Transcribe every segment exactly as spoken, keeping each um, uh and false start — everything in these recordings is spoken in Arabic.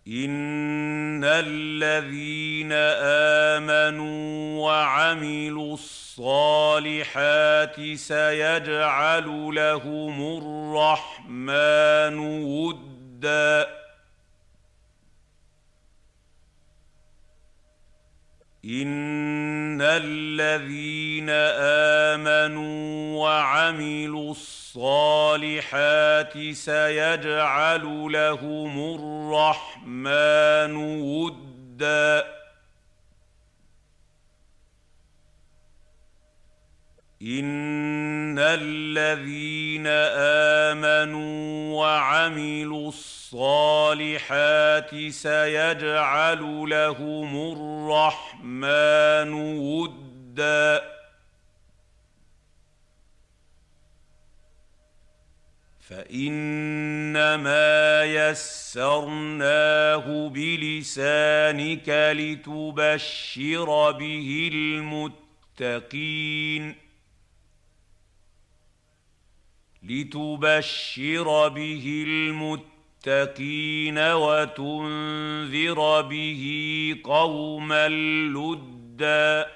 إِنَّ الَّذِينَ آمَنُوا وَعَمِلُوا الصَّالِحَاتِ سَيَجْعَلُ لَهُمُ الرَّحْمَٰنُ وُدًّا إِنَّ الَّذِينَ آمَنُوا وَعَمِلُوا الصَّالِحَاتِ سَيَجْعَلُ لَهُمُ الرَّحْمَٰنُ وُدًّا إِنَّ الَّذِينَ آمَنُوا وَعَمِلُوا الصَّالِحَاتِ سَيَجْعَلُ لَهُمُ الرَّحْمَٰنُ وُدًّا فَإِنَّمَا يَسَّرْنَاهُ بِلِسَانِكَ لِتُبَشِّرَ بِهِ الْمُتَّقِينَ لِتُبَشِّرَ بِهِ الْمُتَّقِينَ وَتُنذِرَ بِهِ قَوْمًا لُّدًّا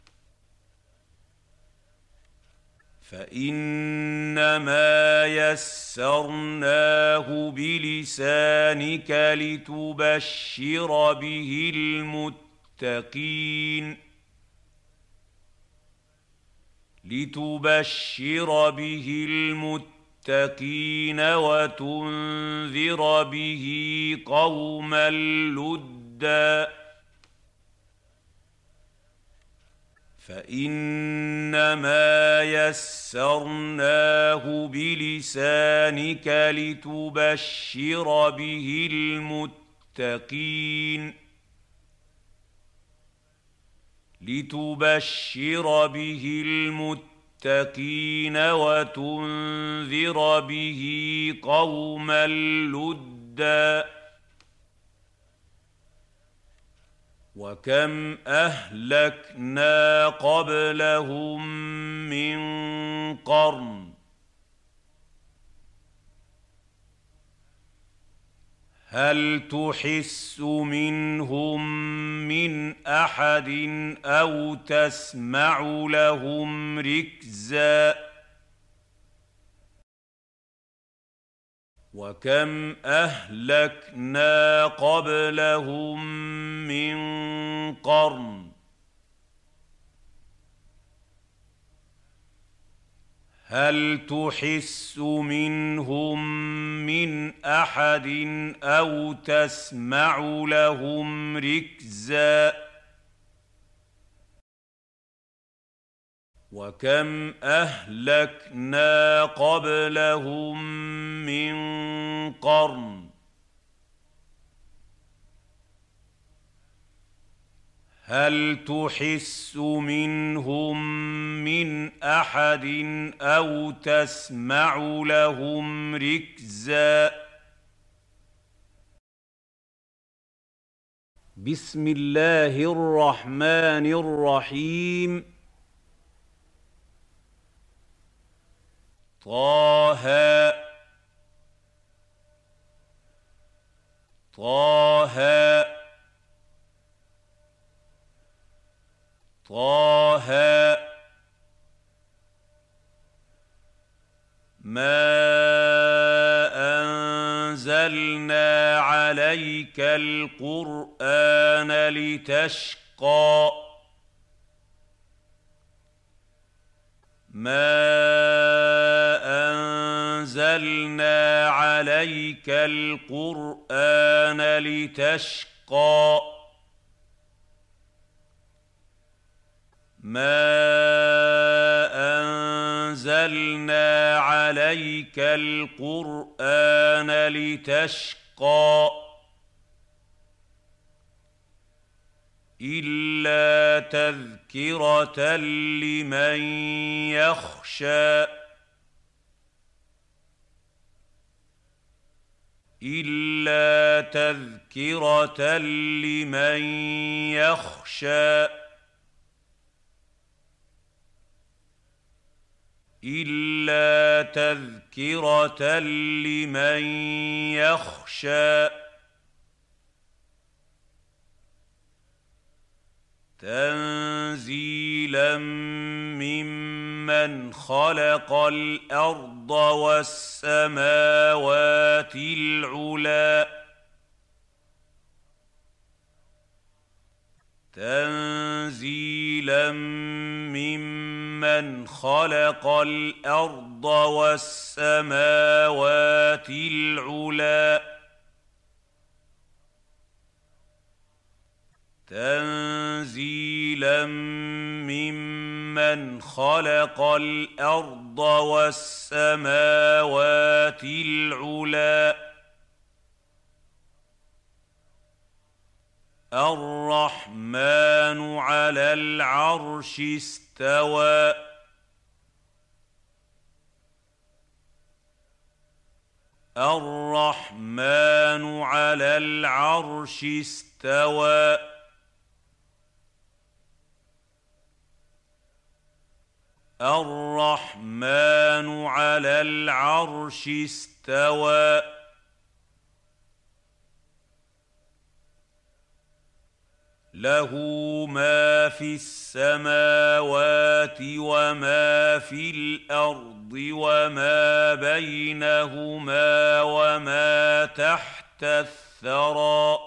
فَإِنَّمَا يَسَّرْنَاهُ بِلِسَانِكَ لِتُبَشِّرَ بِهِ الْمُتَّقِينَ لِتُبَشِّرَ بِهِ الْمُتَّقِينَ وَتُنذِرَ بِهِ قَوْمًا لُّدًّا فَإِنَّمَا يَسَّرْنَاهُ بِلِسَانِكَ لِتُبَشِّرَ بِهِ الْمُتَّقِينَ لِتُبَشِّرَ بِهِ الْمُتَّقِينَ وَتُنذِرَ بِهِ قَوْمًا لُّدًّا وَكَمْ أَهْلَكْنَا قَبْلَهُم مِّن قَرْنٍ هَلْ تُحِسُّ مِنْهُم مِّنْ أَحَدٍ أَوْ تَسْمَعُ لَهُمْ رِكْزًا وَكَمْ أَهْلَكْنَا قَبْلَهُم مِّن قَرْنٍ هَلْ تُحِسُّ مِنْهُم مِّنْ أَحَدٍ أَوْ تَسْمَعُ لَهُمْ رِكْزًا وَكَمْ أَهْلَكْنَا قَبْلَهُم مِّن قَرْنٍ هَلْ تُحِسُّ مِنْهُم مِّنْ أَحَدٍ أَوْ تَسْمَعُ لَهُمْ رِكْزًا بسم الله الرحمن الرحيم طه طه طه ما أنزلنا عليك القرآن لتشقى ما أنزلنا عليك القرآن لتشقى ما أنزلنا عليك القرآن لتشقى إلا تذكرة لمن يخشى إلا تذكرة لمن يخشى إلا تذكرة لمن يخشى تنزيلا ممن خلق الأرض والسماوات العلى تنزيلا ممن خلق الأرض والسماوات العلى تنزيلا ممن خلق الأرض والسماوات العلى الرحمن على العرش استوى الرحمن على العرش استوى الرحمن على العرش استوى له ما في السماوات وما في الأرض وما بينهما وما تحت الثرى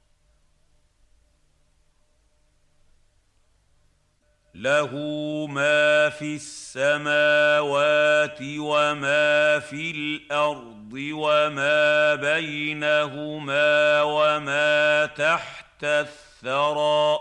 له ما في السماوات وما في الأرض وما بينهما وما تحت الثرى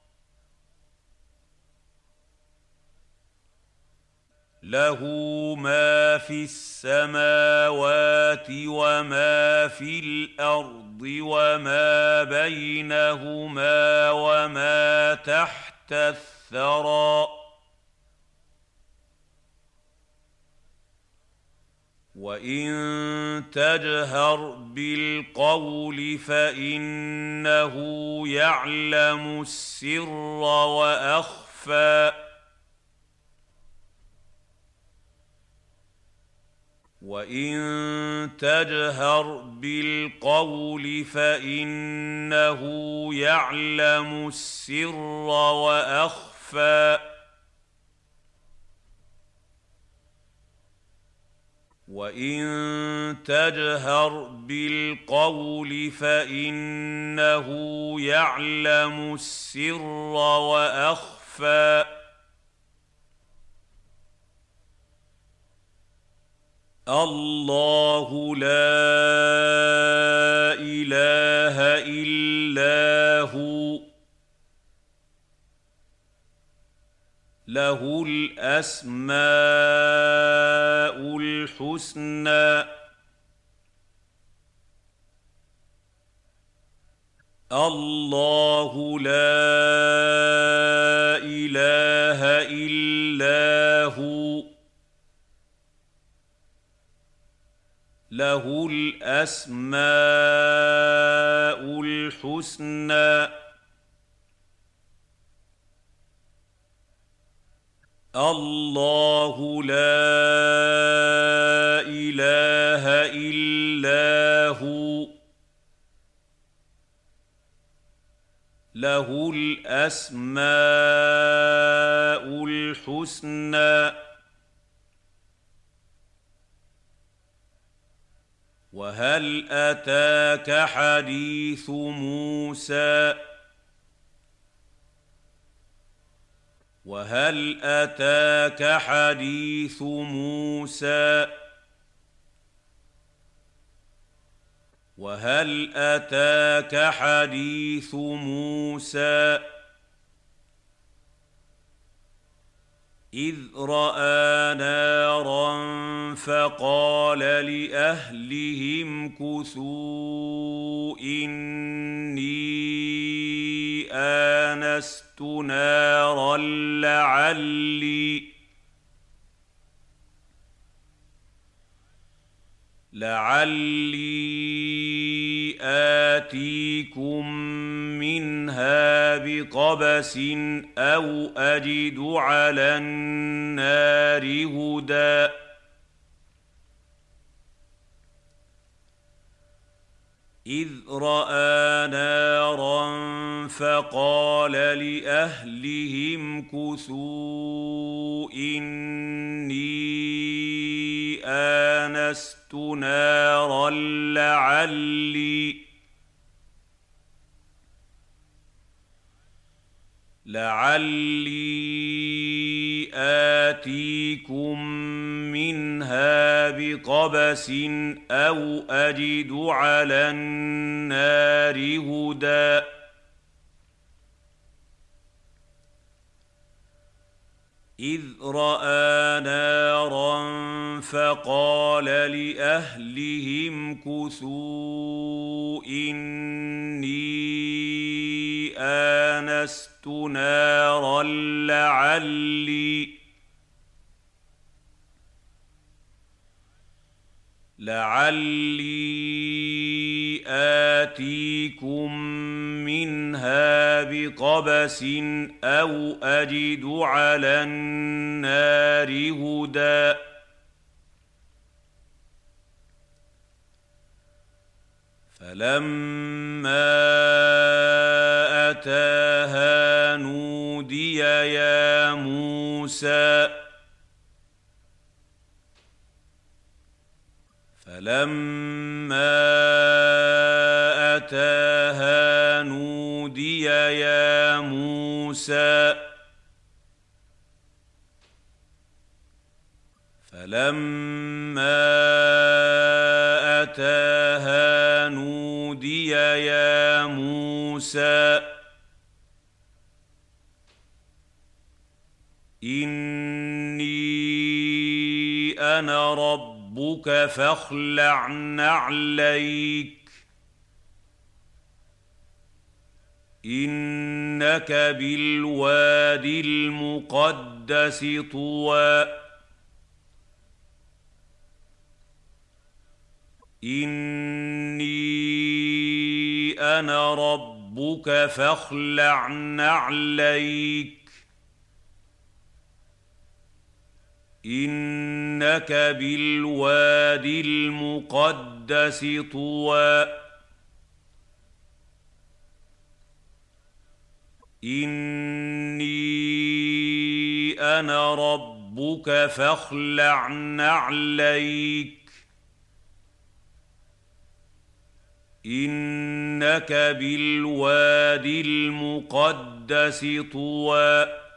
له ما في السماوات وما في الأرض وما بينهما وما تحت الثرى وإن تجهر بالقول فإنه يعلم السر وأخفى وإن تجهر بالقول فإنه يعلم السر وأخفى وإن تجهر بالقول فإنه يعلم السر وأخفى الله لا إله إلا هو له الأسماء الحسنى الله لا إله إلا هو له الأسماء الحسنى الله لا إله إلا هو له الأسماء الحسنى وهل أتاك حديث موسى وهل أتاك حديث موسى وهل أتاك حديث موسى إذ رأى نارا فقال لأهلهم كثوا إني آنست نارا لعلي لعلي آتيكم منها بقبس أو أجد على النار هدى إذ رأى نارا فقال لأهلهم امكثوا إني آنست نارا لعلي لعلي آتيكم منها بقبس أو أجد على النار هدى إذ رأى نارا فقال لأهلهم امكثوا إني آنست نارا لعلي لعلي آتيكم منها بقبس أو أجد على النار هدى فلما أتاها نودي يا موسى فلما أتاها نودي يا موسى فلما أتاها نودي يا موسى إني أنا ربك فاخلع نعليك إنك بالوادي المقدس طوى إني أنا ربك فاخلع نعليك إنك بالوادي المقدس طوى إني أنا ربك فاخلع نعليك إنك بالوادي المقدس طوى